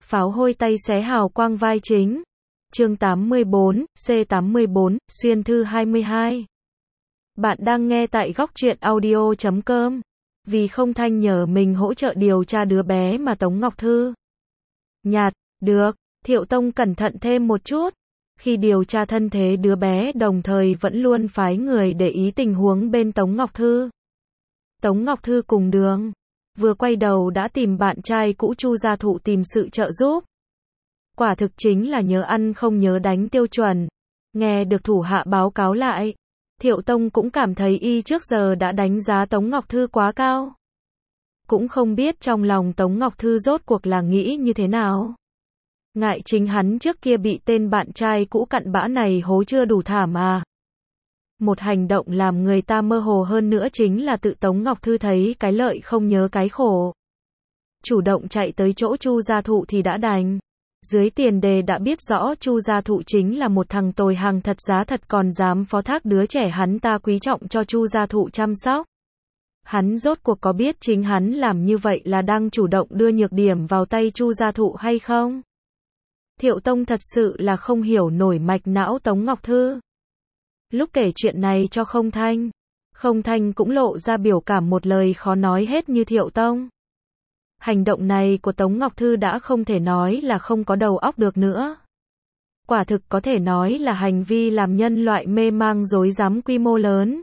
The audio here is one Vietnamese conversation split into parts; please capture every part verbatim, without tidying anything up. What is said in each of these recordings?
Pháo hôi tay xé hào quang vai chính. Chương tám mươi bốn, C tám mươi bốn, xuyên thư hai mươi hai. Bạn đang nghe tại góc truyện audio chấm com. Vì không Thanh nhờ mình hỗ trợ điều tra đứa bé mà Tống Ngọc Thư. Nhạt, được, Thiệu Tông cẩn thận thêm một chút. Khi điều tra thân thế đứa bé đồng thời vẫn luôn phái người để ý tình huống bên Tống Ngọc Thư. Tống Ngọc Thư cùng đường. Vừa quay đầu đã tìm bạn trai cũ Chu Gia Thụ tìm sự trợ giúp. Quả thực chính là nhớ ăn không nhớ đánh tiêu chuẩn. Nghe được thủ hạ báo cáo lại, Thiệu Tông cũng cảm thấy y trước giờ đã đánh giá Tống Ngọc Thư quá cao. Cũng không biết trong lòng Tống Ngọc Thư rốt cuộc là nghĩ như thế nào. Ngại chính hắn trước kia bị tên bạn trai cũ cặn bã này hố chưa đủ thảm à. Một hành động làm người ta mơ hồ hơn nữa chính là tự Tống Ngọc Thư thấy cái lợi không nhớ cái khổ. Chủ động chạy tới chỗ Chu Gia Thụ thì đã đành. Dưới tiền đề đã biết rõ Chu Gia Thụ chính là một thằng tồi hàng thật giá thật còn dám phó thác đứa trẻ hắn ta quý trọng cho Chu Gia Thụ chăm sóc. Hắn rốt cuộc có biết chính hắn làm như vậy là đang chủ động đưa nhược điểm vào tay Chu Gia Thụ hay không? Thiệu Tông thật sự là không hiểu nổi mạch não Tống Ngọc Thư. Lúc kể chuyện này cho Không Thanh, Không Thanh cũng lộ ra biểu cảm một lời khó nói hết như Thiệu Tông. Hành động này của Tống Ngọc Thư đã không thể nói là không có đầu óc được nữa. Quả thực có thể nói là hành vi làm nhân loại mê mang rối rắm quy mô lớn.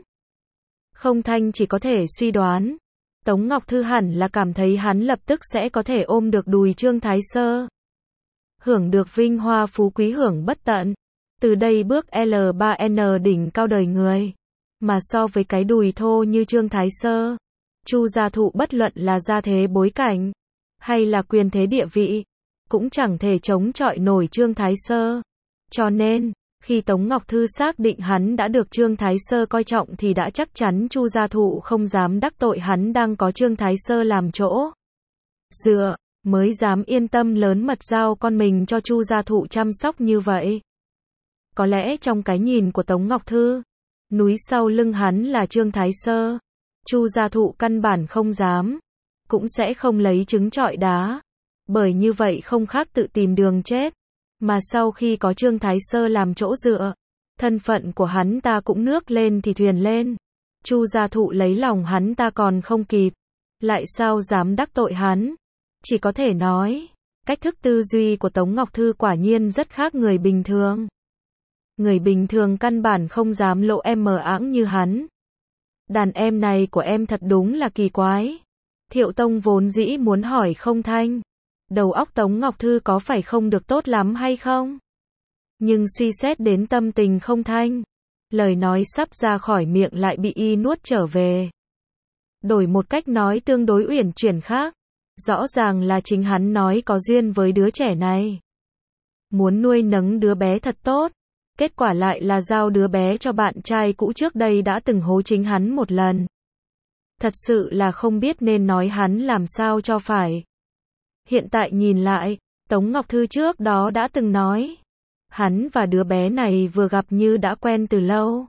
Không Thanh chỉ có thể suy đoán, Tống Ngọc Thư hẳn là cảm thấy hắn lập tức sẽ có thể ôm được đùi Trương Thái Sơ. Hưởng được vinh hoa phú quý hưởng bất tận. Từ đây bước L ba N đỉnh cao đời người. Mà so với cái đùi thô như Trương Thái Sơ, Chu Gia Thụ bất luận là gia thế bối cảnh, hay là quyền thế địa vị, cũng chẳng thể chống chọi nổi Trương Thái Sơ. Cho nên, khi Tống Ngọc Thư xác định hắn đã được Trương Thái Sơ coi trọng thì đã chắc chắn Chu Gia Thụ không dám đắc tội hắn đang có Trương Thái Sơ làm chỗ dựa, mới dám yên tâm lớn mật giao con mình cho Chu Gia Thụ chăm sóc như vậy. Có lẽ trong cái nhìn của Tống Ngọc Thư, núi sau lưng hắn là Trương Thái Sơ, Chu Gia Thụ căn bản không dám, cũng sẽ không lấy trứng trọi đá, bởi như vậy không khác tự tìm đường chết, mà sau khi có Trương Thái Sơ làm chỗ dựa, thân phận của hắn ta cũng nước lên thì thuyền lên, Chu Gia Thụ lấy lòng hắn ta còn không kịp, lại sao dám đắc tội hắn, chỉ có thể nói, cách thức tư duy của Tống Ngọc Thư quả nhiên rất khác người bình thường. Người bình thường căn bản không dám lộ em mờ ảng như hắn. Đàn em này của em thật đúng là kỳ quái. Thiệu Tông vốn dĩ muốn hỏi Không Thanh, đầu óc Tống Ngọc Thư có phải không được tốt lắm hay không? Nhưng suy xét đến tâm tình Không Thanh, lời nói sắp ra khỏi miệng lại bị y nuốt trở về. Đổi một cách nói tương đối uyển chuyển khác, rõ ràng là chính hắn nói có duyên với đứa trẻ này. Muốn nuôi nấng đứa bé thật tốt. Kết quả lại là giao đứa bé cho bạn trai cũ trước đây đã từng hố chính hắn một lần. Thật sự là không biết nên nói hắn làm sao cho phải. Hiện tại nhìn lại, Tống Ngọc Thư trước đó đã từng nói, hắn và đứa bé này vừa gặp như đã quen từ lâu.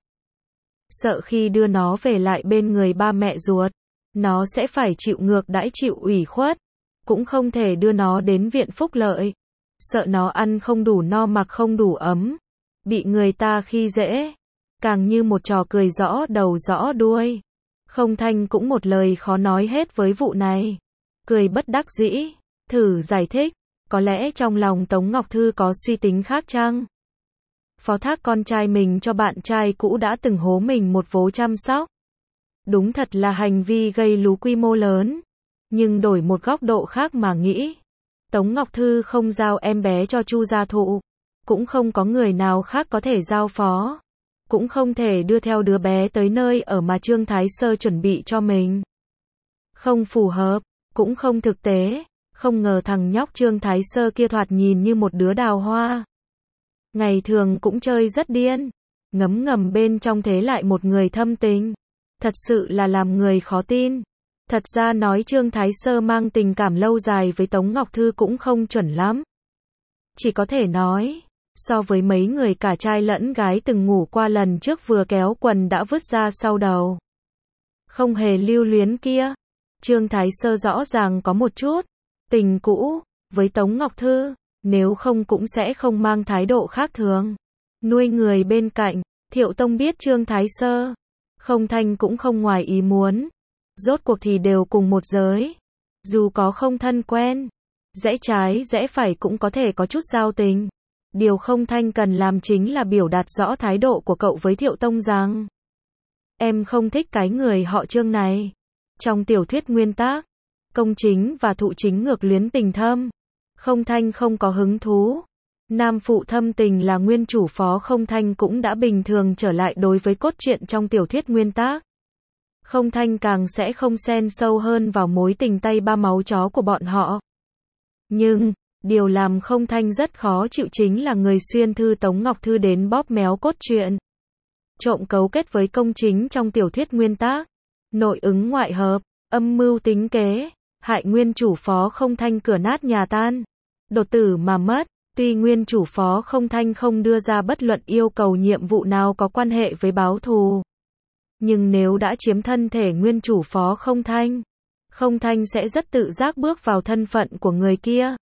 Sợ khi đưa nó về lại bên người ba mẹ ruột, nó sẽ phải chịu ngược đãi chịu ủy khuất, cũng không thể đưa nó đến viện phúc lợi. Sợ nó ăn không đủ no mặc không đủ ấm, bị người ta khi dễ, càng như một trò cười rõ đầu rõ đuôi. Không Thanh cũng một lời khó nói hết với vụ này. Cười bất đắc dĩ, thử giải thích, có lẽ trong lòng Tống Ngọc Thư có suy tính khác chăng? Phó thác con trai mình cho bạn trai cũ đã từng hố mình một vố chăm sóc. Đúng thật là hành vi gây lú quy mô lớn. Nhưng đổi một góc độ khác mà nghĩ, Tống Ngọc Thư không giao em bé cho Chu Gia Thụ, cũng không có người nào khác có thể giao phó, cũng không thể đưa theo đứa bé tới nơi ở mà Trương Thái Sơ chuẩn bị cho mình. Không phù hợp, cũng không thực tế, không ngờ thằng nhóc Trương Thái Sơ kia thoạt nhìn như một đứa đào hoa. Ngày thường cũng chơi rất điên, ngấm ngầm bên trong thế lại một người thâm tình. Thật sự là làm người khó tin. Thật ra nói Trương Thái Sơ mang tình cảm lâu dài với Tống Ngọc Thư cũng không chuẩn lắm. Chỉ có thể nói, so với mấy người cả trai lẫn gái từng ngủ qua lần trước vừa kéo quần đã vứt ra sau đầu, không hề lưu luyến kia, Trương Thái Sơ rõ ràng có một chút tình cũ, với Tống Ngọc Thư, nếu không cũng sẽ không mang thái độ khác thường. Nuôi người bên cạnh, Thiệu Tông biết Trương Thái Sơ, Không Thanh cũng không ngoài ý muốn. Rốt cuộc thì đều cùng một giới. Dù có không thân quen, rẽ trái rẽ phải cũng có thể có chút giao tình. Điều Không Thanh cần làm chính là biểu đạt rõ thái độ của cậu với Thiệu Tông rằng em không thích cái người họ Trương này. Trong tiểu thuyết nguyên tác, Công Chính và Thụ Chính ngược luyến tình thâm. Không Thanh không có hứng thú. Nam phụ thâm tình là nguyên chủ phó Không Thanh cũng đã bình thường trở lại đối với cốt truyện trong tiểu thuyết nguyên tác. Không Thanh càng sẽ không xen sâu hơn vào mối tình tay ba máu chó của bọn họ. Nhưng, điều làm Không Thanh rất khó chịu chính là người xuyên thư Tống Ngọc Thư đến bóp méo cốt truyện. Trộm cấu kết với Công Chính trong tiểu thuyết nguyên tác. Nội ứng ngoại hợp, âm mưu tính kế, hại nguyên chủ phó Không Thanh cửa nát nhà tan. Đột tử mà mất. Tuy nguyên chủ phó Không Thanh không đưa ra bất luận yêu cầu nhiệm vụ nào có quan hệ với báo thù. Nhưng nếu đã chiếm thân thể nguyên chủ phó Không Thanh, Không Thanh sẽ rất tự giác bước vào thân phận của người kia.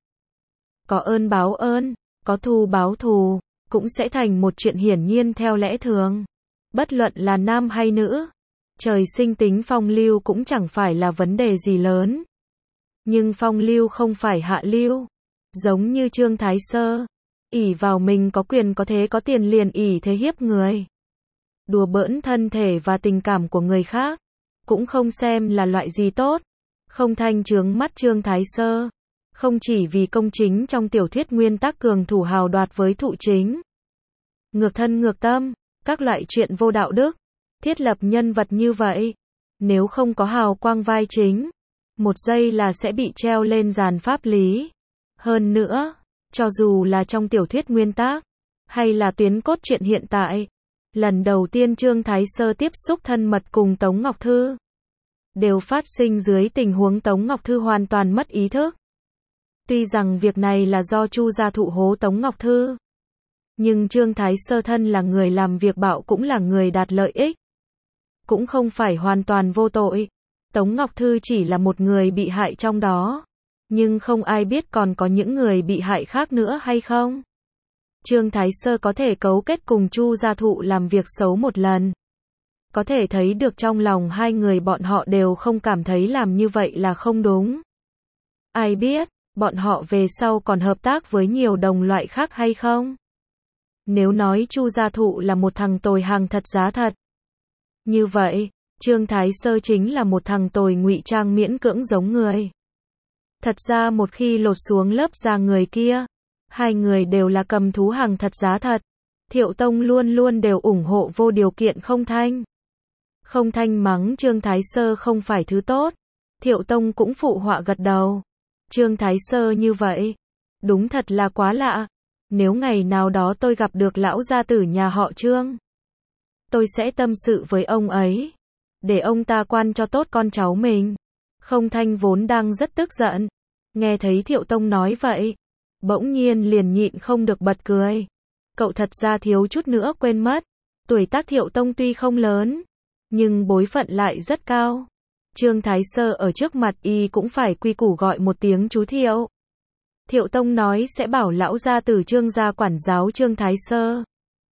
Có ơn báo ơn, có thù báo thù, cũng sẽ thành một chuyện hiển nhiên theo lẽ thường. Bất luận là nam hay nữ, trời sinh tính phong lưu cũng chẳng phải là vấn đề gì lớn. Nhưng phong lưu không phải hạ lưu. Giống như Trương Thái Sơ, ỷ vào mình có quyền có thế có tiền liền ỷ thế hiếp người. Đùa bỡn thân thể và tình cảm của người khác, cũng không xem là loại gì tốt. Không Thanh chướng mắt Trương Thái Sơ, không chỉ vì Công Chính trong tiểu thuyết nguyên tác cường thủ hào đoạt với Thụ Chính. Ngược thân ngược tâm, các loại chuyện vô đạo đức, thiết lập nhân vật như vậy, nếu không có hào quang vai chính, một giây là sẽ bị treo lên giàn pháp lý. Hơn nữa, cho dù là trong tiểu thuyết nguyên tác, hay là tuyến cốt truyện hiện tại, lần đầu tiên Trương Thái Sơ tiếp xúc thân mật cùng Tống Ngọc Thư, đều phát sinh dưới tình huống Tống Ngọc Thư hoàn toàn mất ý thức. Tuy rằng việc này là do Chu gia thụ hố Tống Ngọc Thư, nhưng Trương Thái Sơ thân là người làm việc bạo cũng là người đạt lợi ích. Cũng không phải hoàn toàn vô tội. Tống Ngọc Thư chỉ là một người bị hại trong đó. Nhưng không ai biết còn có những người bị hại khác nữa hay không. Trương Thái Sơ có thể cấu kết cùng Chu gia thụ làm việc xấu một lần. Có thể thấy được trong lòng hai người bọn họ đều không cảm thấy làm như vậy là không đúng. Ai biết, bọn họ về sau còn hợp tác với nhiều đồng loại khác hay không? Nếu nói Chu gia thụ là một thằng tồi hàng thật giá thật. Như vậy, Trương Thái Sơ chính là một thằng tồi ngụy trang miễn cưỡng giống người. Thật ra một khi lột xuống lớp da người kia, hai người đều là cầm thú hàng thật giá thật. Thiệu Tông luôn luôn đều ủng hộ vô điều kiện Không Thanh. Không Thanh mắng Trương Thái Sơ không phải thứ tốt. Thiệu Tông cũng phụ họa gật đầu. Trương Thái Sơ như vậy, đúng thật là quá lạ. Nếu ngày nào đó tôi gặp được lão gia tử nhà họ Trương, tôi sẽ tâm sự với ông ấy, để ông ta quan cho tốt con cháu mình. Không Thanh vốn đang rất tức giận, nghe thấy Thiệu Tông nói vậy, bỗng nhiên liền nhịn không được bật cười. Cậu thật ra thiếu chút nữa quên mất, tuổi tác Thiệu Tông tuy không lớn, nhưng bối phận lại rất cao. Trương Thái Sơ ở trước mặt y cũng phải quy củ gọi một tiếng chú Thiệu. Thiệu Tông nói sẽ bảo lão gia tử Trương gia quản giáo Trương Thái Sơ.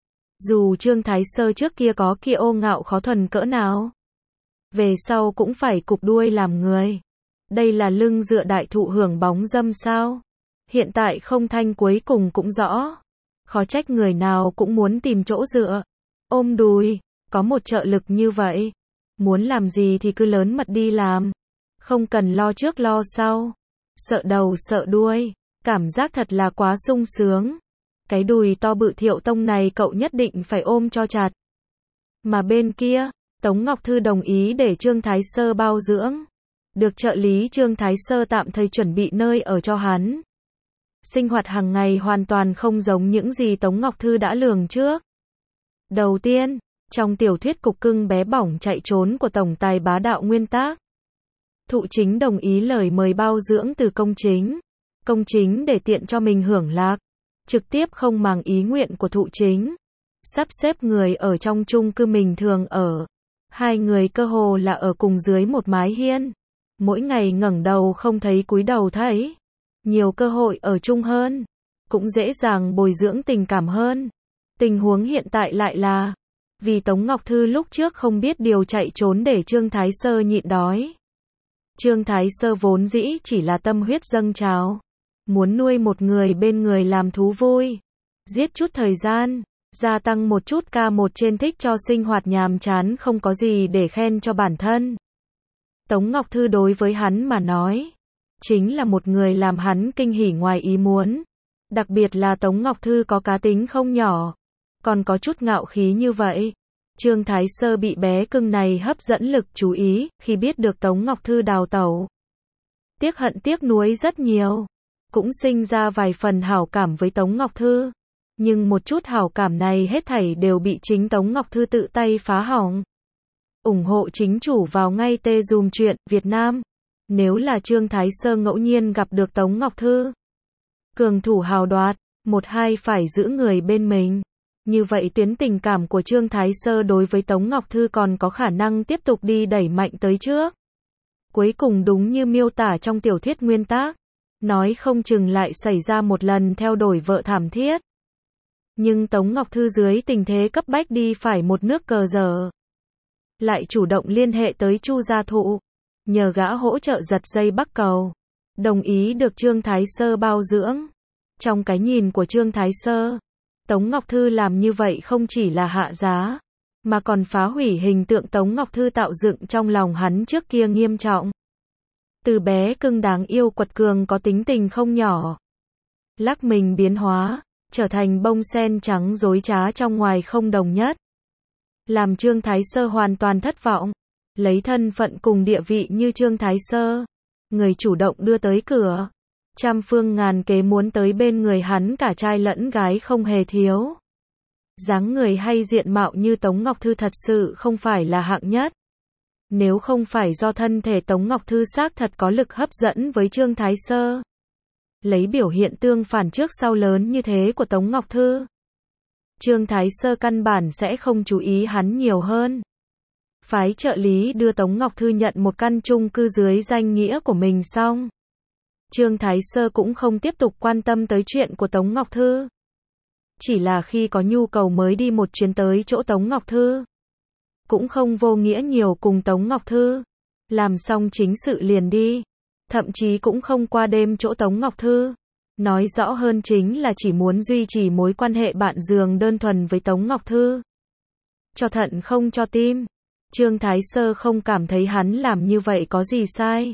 Dù Trương Thái Sơ trước kia có kia ô ngạo khó thuần cỡ nào, về sau cũng phải cụp đuôi làm người. Đây là lưng dựa đại thụ hưởng bóng dâm sao? Hiện tại Không Thanh cuối cùng cũng rõ. Khó trách người nào cũng muốn tìm chỗ dựa. Ôm đùi, có một trợ lực như vậy. Muốn làm gì thì cứ lớn mật đi làm. Không cần lo trước lo sau. Sợ đầu sợ đuôi. Cảm giác thật là quá sung sướng. Cái đùi to bự Thiệu Tông này cậu nhất định phải ôm cho chặt. Mà bên kia, Tống Ngọc Thư đồng ý để Trương Thái Sơ bao dưỡng. Được trợ lý Trương Thái Sơ tạm thời chuẩn bị nơi ở cho hắn. Sinh hoạt hàng ngày hoàn toàn không giống những gì Tống Ngọc Thư đã lường trước. Đầu tiên, trong tiểu thuyết cục cưng bé bỏng chạy trốn của tổng tài bá đạo nguyên tác, Thụ Chính đồng ý lời mời bao dưỡng từ Công Chính. Công Chính để tiện cho mình hưởng lạc, trực tiếp không màng ý nguyện của Thụ Chính, sắp xếp người ở trong chung cư mình thường ở. Hai người cơ hồ là ở cùng dưới một mái hiên, mỗi ngày ngẩng đầu không thấy cúi đầu thấy. nhiều cơ hội ở chung hơn, cũng dễ dàng bồi dưỡng tình cảm hơn. Tình huống hiện tại lại là, vì Tống Ngọc Thư lúc trước không biết điều chạy trốn để Trương Thái Sơ nhịn đói. Trương Thái Sơ vốn dĩ chỉ là tâm huyết dâng trào, muốn nuôi một người bên người làm thú vui, giết chút thời gian, gia tăng một chút ca một trên thích cho sinh hoạt nhàm chán không có gì để khen cho bản thân. Tống Ngọc Thư đối với hắn mà nói, chính là một người làm hắn kinh hỉ ngoài ý muốn. Đặc biệt là Tống Ngọc Thư có cá tính không nhỏ, còn có chút ngạo khí như vậy. Trương Thái Sơ bị bé cưng này hấp dẫn lực chú ý, khi biết được Tống Ngọc Thư đào tẩu. Tiếc hận tiếc nuối rất nhiều, cũng sinh ra vài phần hảo cảm với Tống Ngọc Thư. Nhưng một chút hảo cảm này hết thảy đều bị chính Tống Ngọc Thư tự tay phá hỏng. Ủng hộ chính chủ vào ngay tê dùm chuyện Việt Nam. Nếu là Trương Thái Sơ ngẫu nhiên gặp được Tống Ngọc Thư, cường thủ hào đoạt, một hai phải giữ người bên mình. Như vậy tuyến tình cảm của Trương Thái Sơ đối với Tống Ngọc Thư còn có khả năng tiếp tục đi đẩy mạnh tới trước. Cuối cùng đúng như miêu tả trong tiểu thuyết nguyên tác, nói không chừng lại xảy ra một lần theo đuổi vợ thảm thiết. Nhưng Tống Ngọc Thư dưới tình thế cấp bách đi phải một nước cờ dở, lại chủ động liên hệ tới Chu gia thụ, nhờ gã hỗ trợ giật dây Bắc Cầu, đồng ý được Trương Thái Sơ bao dưỡng. Trong cái nhìn của Trương Thái Sơ, Tống Ngọc Thư làm như vậy không chỉ là hạ giá, mà còn phá hủy hình tượng Tống Ngọc Thư tạo dựng trong lòng hắn trước kia nghiêm trọng. Từ bé cưng đáng yêu quật cường có tính tình không nhỏ, lắc mình biến hóa, trở thành bông sen trắng dối trá trong ngoài không đồng nhất. Làm Trương Thái Sơ hoàn toàn thất vọng, lấy thân phận cùng địa vị như Trương Thái Sơ, người chủ động đưa tới cửa, trăm phương ngàn kế muốn tới bên người hắn cả trai lẫn gái không hề thiếu. Dáng người hay diện mạo như Tống Ngọc Thư thật sự không phải là hạng nhất. Nếu không phải do thân thể Tống Ngọc Thư xác thật có lực hấp dẫn với Trương Thái Sơ, lấy biểu hiện tương phản trước sau lớn như thế của Tống Ngọc Thư, Trương Thái Sơ căn bản sẽ không chú ý hắn nhiều hơn. Phái trợ lý đưa Tống Ngọc Thư nhận một căn chung cư dưới danh nghĩa của mình xong, Trương Thái Sơ cũng không tiếp tục quan tâm tới chuyện của Tống Ngọc Thư. Chỉ là khi có nhu cầu mới đi một chuyến tới chỗ Tống Ngọc Thư. Cũng không vô nghĩa nhiều cùng Tống Ngọc Thư. Làm xong chính sự liền đi. Thậm chí cũng không qua đêm chỗ Tống Ngọc Thư. Nói rõ hơn chính là chỉ muốn duy trì mối quan hệ bạn giường đơn thuần với Tống Ngọc Thư. Cho thận không cho tim. Trương Thái Sơ không cảm thấy hắn làm như vậy có gì sai.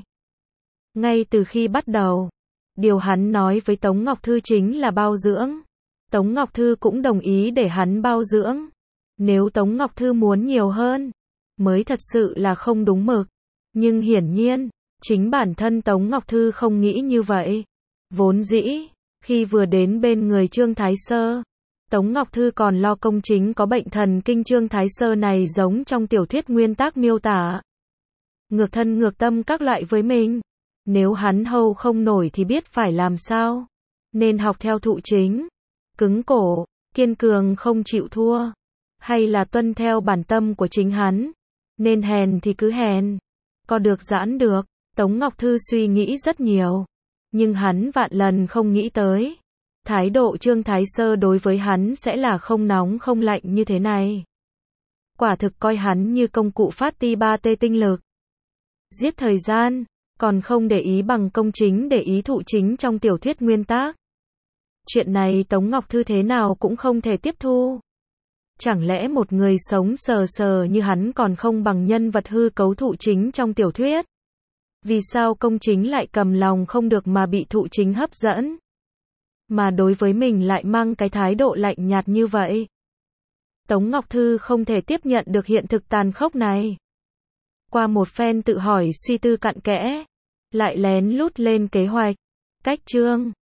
Ngay từ khi bắt đầu, điều hắn nói với Tống Ngọc Thư chính là bao dưỡng. Tống Ngọc Thư cũng đồng ý để hắn bao dưỡng. Nếu Tống Ngọc Thư muốn nhiều hơn, mới thật sự là không đúng mực. Nhưng hiển nhiên, chính bản thân Tống Ngọc Thư không nghĩ như vậy. Vốn dĩ, khi vừa đến bên người Trương Thái Sơ, Tống Ngọc Thư còn lo công chính có bệnh thần kinh Trương Thái Sơ này giống trong tiểu thuyết nguyên tác miêu tả. Ngược thân ngược tâm các loại với mình. Nếu hắn hầu không nổi thì biết phải làm sao. Nên học theo thụ chính. Cứng cổ, kiên cường không chịu thua. Hay là tuân theo bản tâm của chính hắn. Nên hèn thì cứ hèn. Có được giãn được. Tống Ngọc Thư suy nghĩ rất nhiều. Nhưng hắn vạn lần không nghĩ tới. Thái độ Trương Thái Sơ đối với hắn sẽ là không nóng không lạnh như thế này. Quả thực coi hắn như công cụ phát ti ba tê tinh lực. Giết thời gian. Còn không để ý bằng công chính để ý thụ chính trong tiểu thuyết nguyên tác. Chuyện này Tống Ngọc Thư thế nào cũng không thể tiếp thu. Chẳng lẽ một người sống sờ sờ như hắn còn không bằng nhân vật hư cấu thụ chính trong tiểu thuyết? Vì sao công chính lại cầm lòng không được mà bị thụ chính hấp dẫn? Mà đối với mình lại mang cái thái độ lạnh nhạt như vậy? Tống Ngọc Thư không thể tiếp nhận được hiện thực tàn khốc này. Qua một phen tự hỏi suy tư cặn kẽ, lại lén lút lên kế hoạch, cách Trương